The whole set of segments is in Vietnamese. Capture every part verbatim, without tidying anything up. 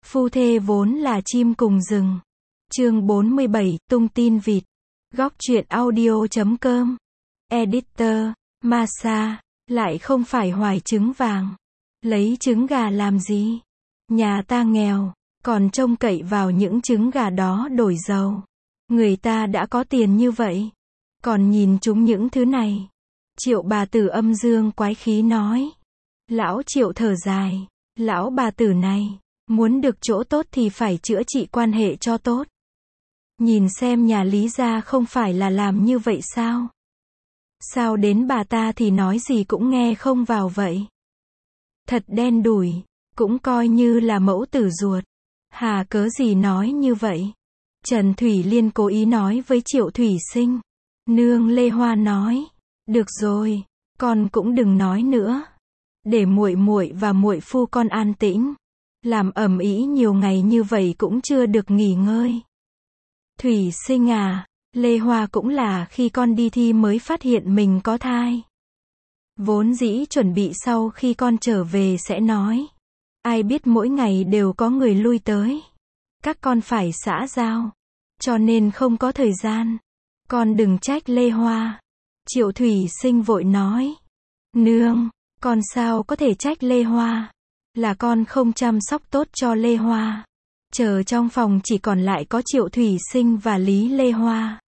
Phu thê vốn là chim cùng rừng. Chương bốn mươi bảy, tung tin vịt. Góc truyện audio chấm com. Editor, Masa, lại không phải hoài trứng vàng. Lấy trứng gà làm gì? Nhà ta nghèo, còn trông cậy vào những trứng gà đó đổi giàu. Người ta đã có tiền như vậy, còn nhìn chúng những thứ này. Triệu bà tử âm dương quái khí nói. Lão Triệu thở dài, lão bà tử này, muốn được chỗ tốt thì phải chữa trị quan hệ cho tốt. Nhìn xem nhà Lý gia không phải là làm như vậy sao? Sao đến bà ta thì nói gì cũng nghe không vào vậy? Thật đen đủi, cũng coi như là mẫu tử ruột. Hà cớ gì nói như vậy? Trần Thủy Liên cố ý nói với Triệu Thủy Sinh. Nương Lê Hoa nói, được rồi, con cũng đừng nói nữa. Để muội muội và muội phu con an tĩnh. Làm ầm ĩ nhiều ngày như vậy cũng chưa được nghỉ ngơi. Thủy Sinh à, Lê Hoa cũng là khi con đi thi mới phát hiện mình có thai. Vốn dĩ chuẩn bị sau khi con trở về sẽ nói. Ai biết mỗi ngày đều có người lui tới. Các con phải xã giao. Cho nên không có thời gian. Con đừng trách Lê Hoa. Triệu Thủy Sinh vội nói. Nương, con sao có thể trách Lê Hoa? Là con không chăm sóc tốt cho Lê Hoa. Chờ trong phòng chỉ còn lại có Triệu Thủy Sinh và Lý Lê Hoa.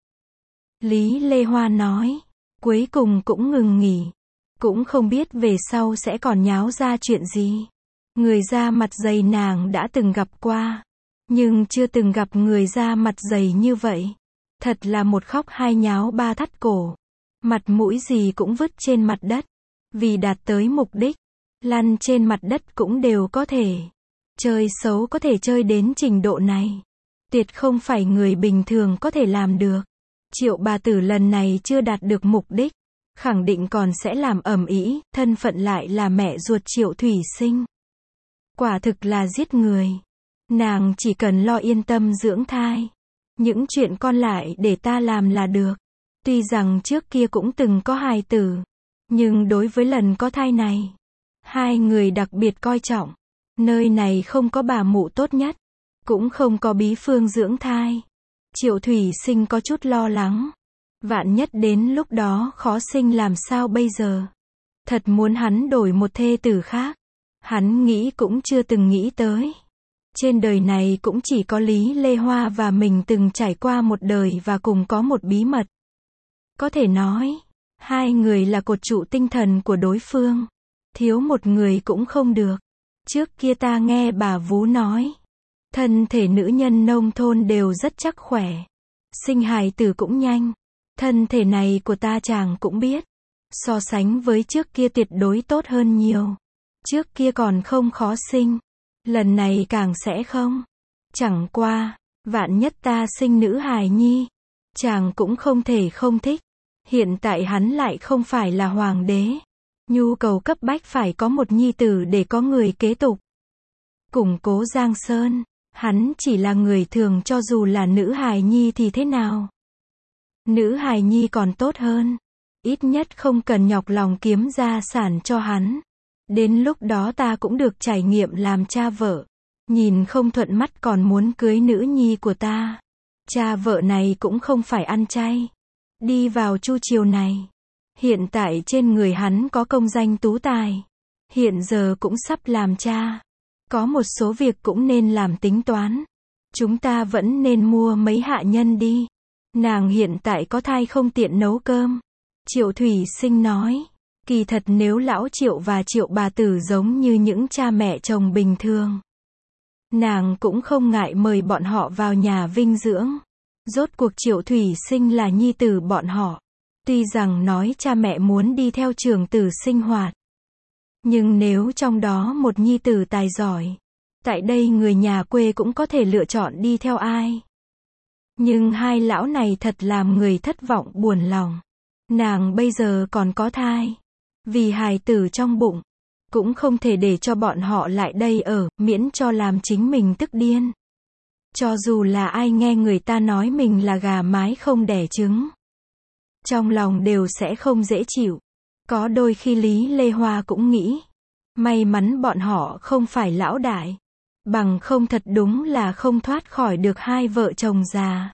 Lý Lê Hoa nói. Cuối cùng cũng ngừng nghỉ. Cũng không biết về sau sẽ còn nháo ra chuyện gì. Người da mặt dày nàng đã từng gặp qua. Nhưng chưa từng gặp người da mặt dày như vậy. Thật là một khóc hai nháo ba thắt cổ. Mặt mũi gì cũng vứt trên mặt đất. Vì đạt tới mục đích. Lăn trên mặt đất cũng đều có thể. Chơi xấu có thể chơi đến trình độ này. Tuyệt không phải người bình thường có thể làm được. Triệu bà tử lần này chưa đạt được mục đích. Khẳng định còn sẽ làm ầm ĩ, thân phận lại là mẹ ruột Triệu Thủy Sinh. Quả thực là giết người. Nàng chỉ cần lo yên tâm dưỡng thai. Những chuyện con lại để ta làm là được. Tuy rằng trước kia cũng từng có hài tử. Nhưng đối với lần có thai này, hai người đặc biệt coi trọng. Nơi này không có bà mụ tốt nhất. Cũng không có bí phương dưỡng thai. Triệu Thủy Sinh có chút lo lắng. Vạn nhất đến lúc đó khó sinh làm sao bây giờ? Thật muốn hắn đổi một thê tử khác. Hắn nghĩ cũng chưa từng nghĩ tới. Trên đời này cũng chỉ có Lý Lê Hoa và mình từng trải qua một đời và cùng có một bí mật. Có thể nói, hai người là cột trụ tinh thần của đối phương. Thiếu một người cũng không được. Trước kia ta nghe bà Vú nói, thân thể nữ nhân nông thôn đều rất chắc khỏe. Sinh hài tử cũng nhanh. Thân thể này của ta chàng cũng biết. So sánh với trước kia tuyệt đối tốt hơn nhiều. Trước kia còn không khó sinh. Lần này càng sẽ không. Chẳng qua, vạn nhất ta sinh nữ hài nhi. Chàng cũng không thể không thích. Hiện tại hắn lại không phải là hoàng đế. Nhu cầu cấp bách phải có một nhi tử để có người kế tục. Củng cố Giang Sơn. Hắn chỉ là người thường cho dù là nữ hài nhi thì thế nào? Nữ hài nhi còn tốt hơn. Ít nhất không cần nhọc lòng kiếm gia sản cho hắn. Đến lúc đó ta cũng được trải nghiệm làm cha vợ. Nhìn không thuận mắt còn muốn cưới nữ nhi của ta. Cha vợ này cũng không phải ăn chay. Đi vào chu triều này. Hiện tại trên người hắn có công danh tú tài. Hiện giờ cũng sắp làm cha. Có một số việc cũng nên làm tính toán. Chúng ta vẫn nên mua mấy hạ nhân đi. Nàng hiện tại có thai không tiện nấu cơm. Triệu Thủy Sinh nói. Kỳ thật nếu lão Triệu và Triệu bà tử giống như những cha mẹ chồng bình thường. Nàng cũng không ngại mời bọn họ vào nhà vinh dưỡng. Rốt cuộc Triệu Thủy Sinh là nhi tử bọn họ. Tuy rằng nói cha mẹ muốn đi theo trường tử sinh hoạt. Nhưng nếu trong đó một nhi tử tài giỏi. Tại đây người nhà quê cũng có thể lựa chọn đi theo ai. Nhưng hai lão này thật làm người thất vọng buồn lòng. Nàng bây giờ còn có thai. Vì hài tử trong bụng. Cũng không thể để cho bọn họ lại đây ở, miễn cho làm chính mình tức điên. Cho dù là ai nghe người ta nói mình là gà mái không đẻ trứng. Trong lòng đều sẽ không dễ chịu. Có đôi khi Lý Lê Hoa cũng nghĩ. May mắn bọn họ không phải lão đại. Bằng không thật đúng là không thoát khỏi được hai vợ chồng già.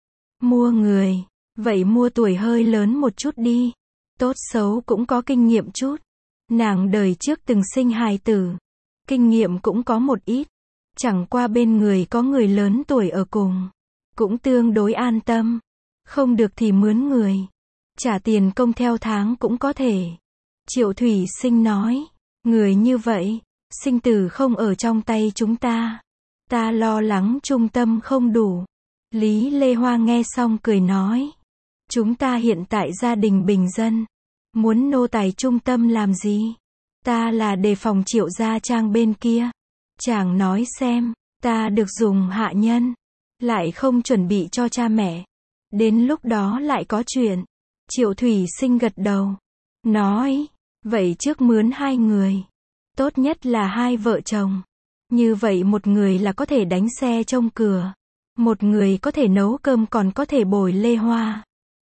Mua người, vậy mua tuổi hơi lớn một chút đi. Tốt xấu cũng có kinh nghiệm chút. Nàng đời trước từng sinh hài tử. Kinh nghiệm cũng có một ít. Chẳng qua bên người có người lớn tuổi ở cùng. Cũng tương đối an tâm. Không được thì mướn người. Trả tiền công theo tháng cũng có thể. Triệu Thủy Sinh nói. Người như vậy, sinh tử không ở trong tay chúng ta. Ta lo lắng trung tâm không đủ. Lý Lê Hoa nghe xong cười nói. Chúng ta hiện tại gia đình bình dân. Muốn nô tài trung tâm làm gì? Ta là đề phòng Triệu Gia Trang bên kia. Chàng nói xem, ta được dùng hạ nhân. Lại không chuẩn bị cho cha mẹ. Đến lúc đó lại có chuyện. Triệu Thủy Sinh gật đầu. Nói, vậy trước mướn hai người. Tốt nhất là hai vợ chồng. Như vậy một người là có thể đánh xe trông cửa. Một người có thể nấu cơm còn có thể bồi Lê Hoa.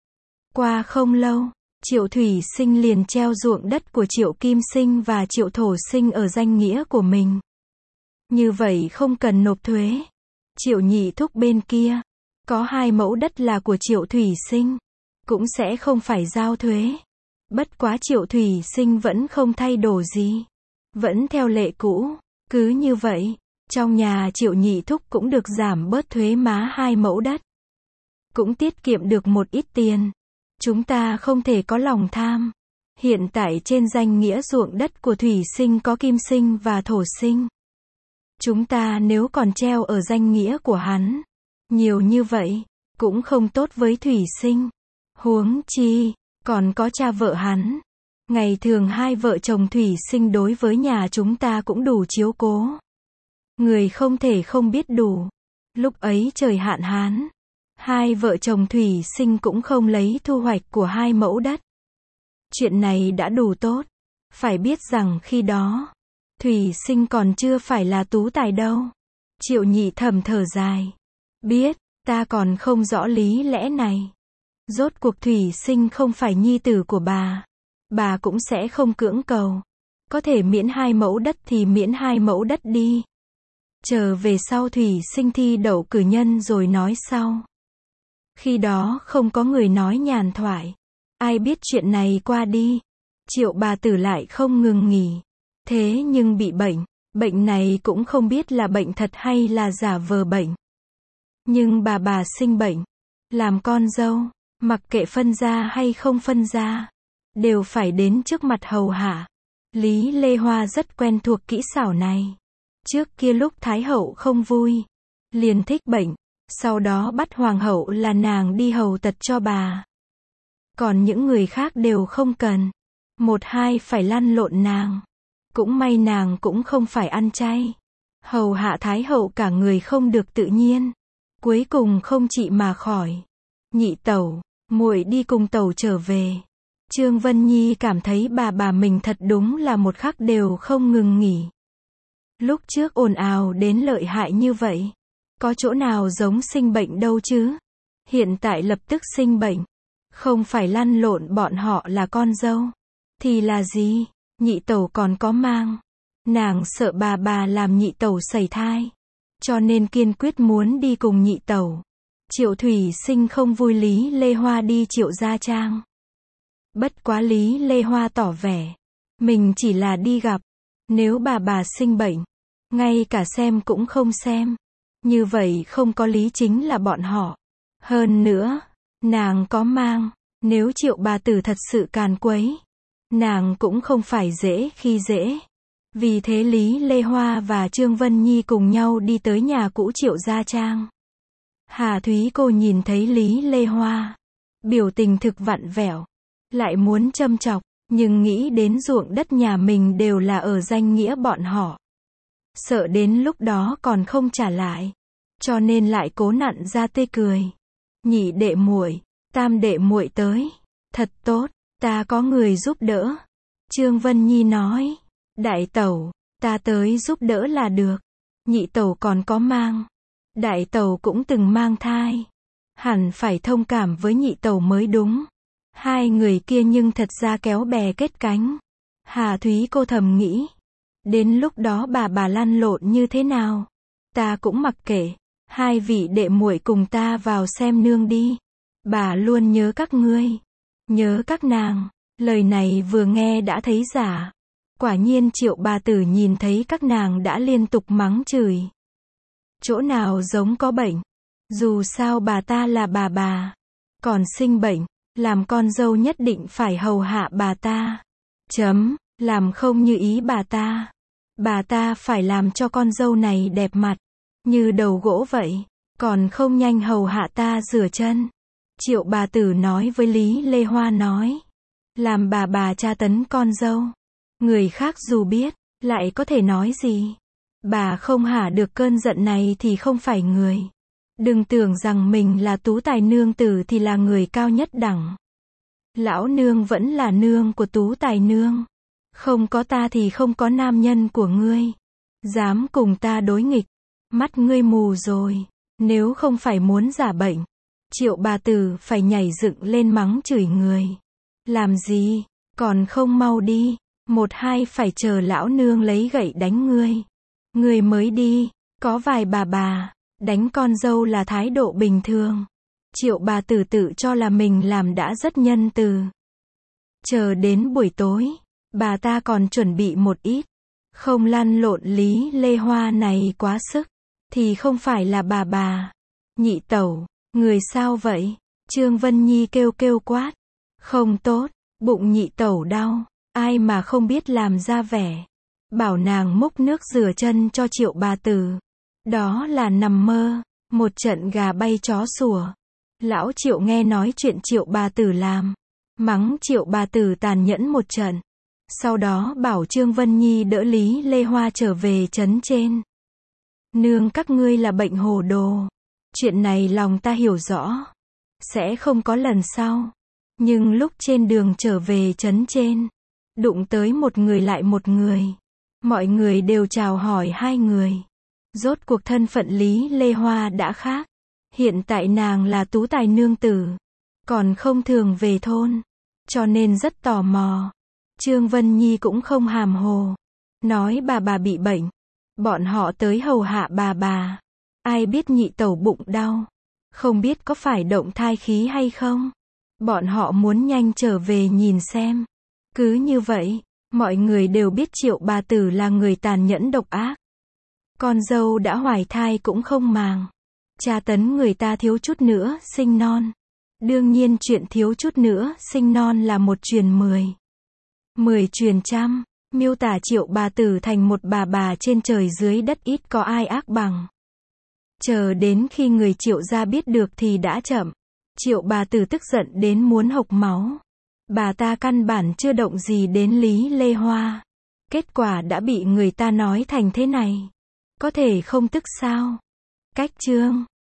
Qua không lâu, Triệu Thủy Sinh liền treo ruộng đất của Triệu Kim Sinh và Triệu Thổ Sinh ở danh nghĩa của mình. Như vậy không cần nộp thuế. Triệu Nhị Thúc bên kia, có hai mẫu đất là của Triệu Thủy Sinh, cũng sẽ không phải giao thuế. Bất quá Triệu Thủy Sinh vẫn không thay đổi gì. Vẫn theo lệ cũ. Cứ như vậy, trong nhà Triệu Nhị Thúc cũng được giảm bớt thuế má hai mẫu đất. Cũng tiết kiệm được một ít tiền. Chúng ta không thể có lòng tham. Hiện tại trên danh nghĩa ruộng đất của Thủy Sinh có Kim Sinh và Thổ Sinh. Chúng ta nếu còn treo ở danh nghĩa của hắn, nhiều như vậy, cũng không tốt với Thủy Sinh. Huống chi, còn có cha vợ hắn. Ngày thường hai vợ chồng Thủy Sinh đối với nhà chúng ta cũng đủ chiếu cố. Người không thể không biết đủ. Lúc ấy trời hạn hán. Hai vợ chồng Thủy Sinh cũng không lấy thu hoạch của hai mẫu đất. Chuyện này đã đủ tốt. Phải biết rằng khi đó, Thủy Sinh còn chưa phải là tú tài đâu. Triệu Nhị thầm thở dài. Biết, ta còn không rõ lý lẽ này. Rốt cuộc Thủy Sinh không phải nhi tử của bà. Bà cũng sẽ không cưỡng cầu. Có thể miễn hai mẫu đất thì miễn hai mẫu đất đi. Chờ về sau Thủy Sinh thi đậu cử nhân rồi nói sau. Khi đó không có người nói nhàn thoại. Ai biết chuyện này qua đi. Triệu bà tử lại không ngừng nghỉ. Thế nhưng bị bệnh. Bệnh này cũng không biết là bệnh thật hay là giả vờ bệnh. Nhưng bà bà sinh bệnh. Làm con dâu. Mặc kệ phân gia hay không phân gia. Đều phải đến trước mặt hầu hạ. Lý Lê Hoa rất quen thuộc kỹ xảo này. Trước kia lúc Thái hậu không vui. Liền thích bệnh. Sau đó bắt hoàng hậu là nàng đi hầu tật cho bà. Còn những người khác đều không cần. Một hai phải lăn lộn nàng. Cũng may nàng cũng không phải ăn chay. Hầu hạ Thái hậu cả người không được tự nhiên. Cuối cùng không trị mà khỏi. Nhị tẩu, muội đi cùng tẩu trở về. Trương Vân Nhi cảm thấy bà bà mình thật đúng là một khắc đều không ngừng nghỉ. Lúc trước ồn ào đến lợi hại như vậy. Có chỗ nào giống sinh bệnh đâu chứ. Hiện tại lập tức sinh bệnh. Không phải lăn lộn bọn họ là con dâu. Thì là gì? Nhị tẩu còn có mang. Nàng sợ bà bà làm nhị tẩu sẩy thai. Cho nên kiên quyết muốn đi cùng nhị tẩu. Triệu Thủy Sinh không vui Lý Lê Hoa đi Triệu Gia Trang. Bất quá Lý Lê Hoa tỏ vẻ. Mình chỉ là đi gặp. Nếu bà bà sinh bệnh. Ngay cả xem cũng không xem. Như vậy không có lý chính là bọn họ. Hơn nữa, nàng có mang. Nếu Triệu bà tử thật sự càn quấy. Nàng cũng không phải dễ khi dễ. Vì thế Lý Lê Hoa và Trương Vân Nhi cùng nhau đi tới nhà cũ Triệu Gia Trang. Hà Thúy cô nhìn thấy Lý Lê Hoa. Biểu tình thực vặn vẹo. Lại muốn châm chọc. Nhưng nghĩ đến ruộng đất nhà mình đều là ở danh nghĩa bọn họ. Sợ đến lúc đó còn không trả lại. Cho nên lại cố nặn ra tươi cười. Nhị đệ muội, tam đệ muội tới. Thật tốt, ta có người giúp đỡ. Trương Vân Nhi nói. Đại tẩu, ta tới giúp đỡ là được. Nhị tẩu còn có mang. Đại tẩu cũng từng mang thai. Hẳn phải thông cảm với nhị tẩu mới đúng. Hai người kia nhưng thật ra kéo bè kết cánh. Hà Thúy cô thầm nghĩ. Đến lúc đó bà bà lăn lộn như thế nào? Ta cũng mặc kệ. Hai vị đệ muội cùng ta vào xem nương đi. Bà luôn nhớ các ngươi. Nhớ các nàng. Lời này vừa nghe đã thấy giả. Quả nhiên Triệu bà tử nhìn thấy các nàng đã liên tục mắng chửi. Chỗ nào giống có bệnh. Dù sao bà ta là bà bà. Còn sinh bệnh. Làm con dâu nhất định phải hầu hạ bà ta. Chấm. Làm không như ý bà ta. Bà ta phải làm cho con dâu này đẹp mặt. Như đầu gỗ vậy. Còn không nhanh hầu hạ ta rửa chân. Triệu bà tử nói với Lý Lê Hoa nói. Làm bà bà tra tấn con dâu. Người khác dù biết, lại có thể nói gì. Bà không hả được cơn giận này thì không phải người. Đừng tưởng rằng mình là tú tài nương tử thì là người cao nhất đẳng. Lão nương vẫn là nương của tú tài nương. Không có ta thì không có nam nhân của ngươi. Dám cùng ta đối nghịch. Mắt ngươi mù rồi. Nếu không phải muốn giả bệnh. Triệu bà tử phải nhảy dựng lên mắng chửi người. Làm gì? Còn không mau đi. Một hai phải chờ lão nương lấy gậy đánh ngươi. Ngươi mới đi. Có vài bà bà. Đánh con dâu là thái độ bình thường. Triệu bà tử tự cho là mình làm đã rất nhân từ. Chờ đến buổi tối. Bà ta còn chuẩn bị một ít. Không lăn lộn Lý Lê Hoa này quá sức. Thì không phải là bà bà. Nhị tẩu. Người sao vậy? Trương Vân Nhi kêu kêu quát. Không tốt. Bụng nhị tẩu đau. Ai mà không biết làm ra vẻ. Bảo nàng múc nước rửa chân cho Triệu bà tử. Đó là nằm mơ. Một trận gà bay chó sủa. Lão Triệu nghe nói chuyện Triệu bà tử làm. Mắng Triệu bà tử tàn nhẫn một trận. Sau đó bảo Trương Vân Nhi đỡ Lý Lê Hoa trở về trấn trên. Nương các ngươi là bệnh hồ đồ. Chuyện này lòng ta hiểu rõ. Sẽ không có lần sau. Nhưng lúc trên đường trở về trấn trên. Đụng tới một người lại một người. Mọi người đều chào hỏi hai người. Rốt cuộc thân phận Lý Lê Hoa đã khác. Hiện tại nàng là tú tài nương tử. Còn không thường về thôn. Cho nên rất tò mò. Trương Vân Nhi cũng không hàm hồ. Nói bà bà bị bệnh. Bọn họ tới hầu hạ bà bà. Ai biết nhị tẩu bụng đau. Không biết có phải động thai khí hay không. Bọn họ muốn nhanh trở về nhìn xem. Cứ như vậy, mọi người đều biết Triệu bà tử là người tàn nhẫn độc ác. Con dâu đã hoài thai cũng không màng. Tra tấn người ta thiếu chút nữa sinh non. Đương nhiên chuyện thiếu chút nữa sinh non là một truyền mười. Mười truyền trăm. Miêu tả Triệu bà tử thành một bà bà trên trời dưới đất ít có ai ác bằng. Chờ đến khi người Triệu gia biết được thì đã chậm. Triệu bà tử tức giận đến muốn hộc máu. Bà ta căn bản chưa động gì đến Lý Lê Hoa. Kết quả đã bị người ta nói thành thế này. Có thể không tức sao? Cách chương